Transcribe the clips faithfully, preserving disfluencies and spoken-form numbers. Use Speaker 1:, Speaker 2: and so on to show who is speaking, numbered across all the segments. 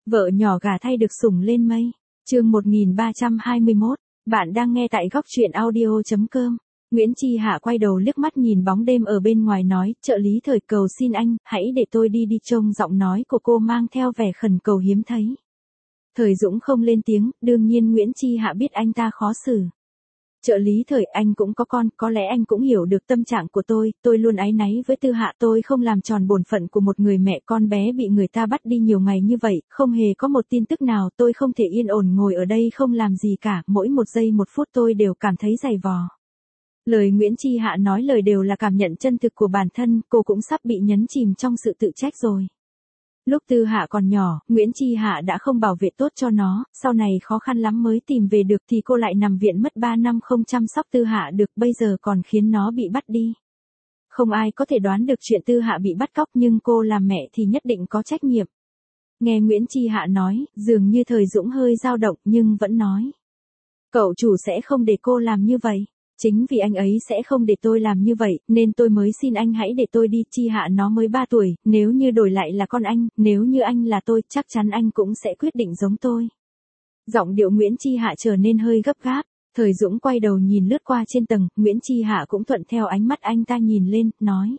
Speaker 1: Vợ nhỏ gà thay được sủng lên mây. Chương một nghìn ba trăm hai mươi mốt. Bạn đang nghe tại góc truyện audio chấm com. Nguyễn Chi Hạ quay đầu liếc mắt nhìn bóng đêm ở bên ngoài nói, trợ lý Thời cầu xin anh, hãy để tôi đi đi. Trông giọng nói của cô mang theo vẻ khẩn cầu hiếm thấy. Thời Dũng không lên tiếng, đương nhiên Nguyễn Chi Hạ biết anh ta khó xử. Trợ lý Thời, anh cũng có con, có lẽ anh cũng hiểu được tâm trạng của tôi, tôi luôn áy náy với Tư Hạ, tôi không làm tròn bổn phận của một người mẹ, con bé bị người ta bắt đi nhiều ngày như vậy, không hề có một tin tức nào, tôi không thể yên ổn ngồi ở đây không làm gì cả, mỗi một giây một phút tôi đều cảm thấy dày vò. Lời Nguyễn Chi Hạ nói lời đều là cảm nhận chân thực của bản thân, cô cũng sắp bị nhấn chìm trong sự tự trách rồi. Lúc Tư Hạ còn nhỏ, Nguyễn Chi Hạ đã không bảo vệ tốt cho nó, sau này khó khăn lắm mới tìm về được thì cô lại nằm viện mất ba năm không chăm sóc Tư Hạ được, bây giờ còn khiến nó bị bắt đi. Không ai có thể đoán được chuyện Tư Hạ bị bắt cóc nhưng cô làm mẹ thì nhất định có trách nhiệm. Nghe Nguyễn Chi Hạ nói, dường như Thời Dũng hơi dao động nhưng vẫn nói. Cậu chủ sẽ không để cô làm như vậy. Chính vì anh ấy sẽ không để tôi làm như vậy, nên tôi mới xin anh hãy để tôi đi. Chi Hạ nó mới ba tuổi, nếu như đổi lại là con anh, nếu như anh là tôi, chắc chắn anh cũng sẽ quyết định giống tôi. Giọng điệu Nguyễn Chi Hạ trở nên hơi gấp gáp, Thời Dũng quay đầu nhìn lướt qua trên tầng, Nguyễn Chi Hạ cũng thuận theo ánh mắt anh ta nhìn lên, nói.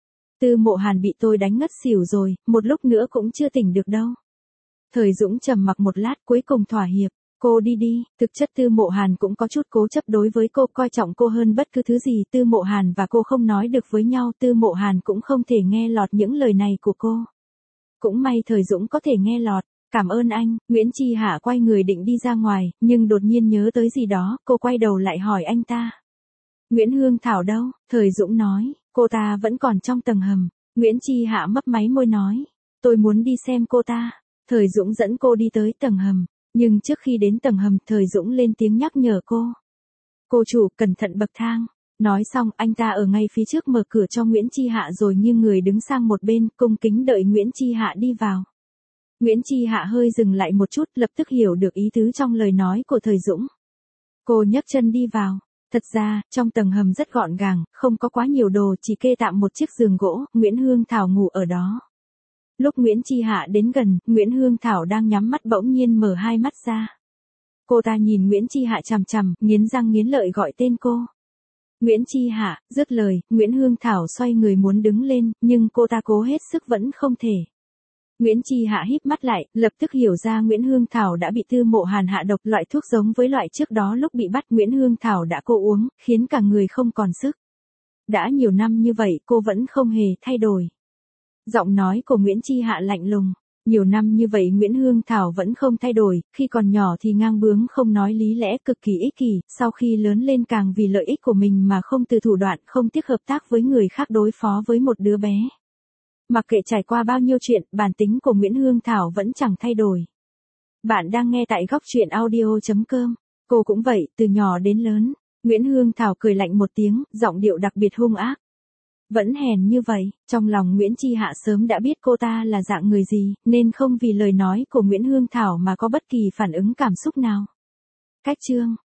Speaker 1: Tư Mộ Hàn bị tôi đánh ngất xỉu rồi, một lúc nữa cũng chưa tỉnh được đâu. Thời Dũng trầm mặc một lát cuối cùng thỏa hiệp. Cô đi đi, thực chất Tư Mộ Hàn cũng có chút cố chấp đối với cô, coi trọng cô hơn bất cứ thứ gì. Tư Mộ Hàn và cô không nói được với nhau, Tư Mộ Hàn cũng không thể nghe lọt những lời này của cô. Cũng may Thời Dũng có thể nghe lọt, cảm ơn anh. Nguyễn Chi Hạ quay người định đi ra ngoài, nhưng đột nhiên nhớ tới gì đó, cô quay đầu lại hỏi anh ta. Nguyễn Hương Thảo đâu? Thời Dũng nói, cô ta vẫn còn trong tầng hầm. Nguyễn Chi Hạ mấp máy môi nói, tôi muốn đi xem cô ta. Thời Dũng dẫn cô đi tới tầng hầm. Nhưng trước khi đến tầng hầm, Thời Dũng lên tiếng nhắc nhở cô. Cô chủ, cẩn thận bậc thang. Nói xong, anh ta ở ngay phía trước mở cửa cho Nguyễn Chi Hạ rồi nghiêng người đứng sang một bên, cung kính đợi Nguyễn Chi Hạ đi vào. Nguyễn Chi Hạ hơi dừng lại một chút, lập tức hiểu được ý tứ trong lời nói của Thời Dũng. Cô nhấc chân đi vào. Thật ra, trong tầng hầm rất gọn gàng, không có quá nhiều đồ, chỉ kê tạm một chiếc giường gỗ, Nguyễn Hương Thảo ngủ ở đó. Lúc Nguyễn Chi Hạ đến gần, Nguyễn Hương Thảo đang nhắm mắt bỗng nhiên mở hai mắt ra. Cô ta nhìn Nguyễn Chi Hạ chằm chằm, nghiến răng nghiến lợi gọi tên cô. Nguyễn Chi Hạ, dứt lời, Nguyễn Hương Thảo xoay người muốn đứng lên, nhưng cô ta cố hết sức vẫn không thể. Nguyễn Chi Hạ híp mắt lại, lập tức hiểu ra Nguyễn Hương Thảo đã bị Tư Mộ Hàn hạ độc, loại thuốc giống với loại trước đó lúc bị bắt Nguyễn Hương Thảo đã cô uống, khiến cả người không còn sức. Đã nhiều năm như vậy cô vẫn không hề thay đổi. Giọng nói của Nguyễn Chi Hạ lạnh lùng. Nhiều năm như vậy Nguyễn Hương Thảo vẫn không thay đổi, khi còn nhỏ thì ngang bướng không nói lý lẽ, cực kỳ ích kỷ, sau khi lớn lên càng vì lợi ích của mình mà không từ thủ đoạn, không tiếc hợp tác với người khác đối phó với một đứa bé. Mặc kệ trải qua bao nhiêu chuyện, bản tính của Nguyễn Hương Thảo vẫn chẳng thay đổi. Bạn đang nghe tại góc truyện audio chấm com. Cô cũng vậy, từ nhỏ đến lớn. Nguyễn Hương Thảo cười lạnh một tiếng, giọng điệu đặc biệt hung ác. Vẫn hèn như vậy, trong lòng Nguyễn Chi Hạ sớm đã biết cô ta là dạng người gì, nên không vì lời nói của Nguyễn Hương Thảo mà có bất kỳ phản ứng cảm xúc nào. Cách chương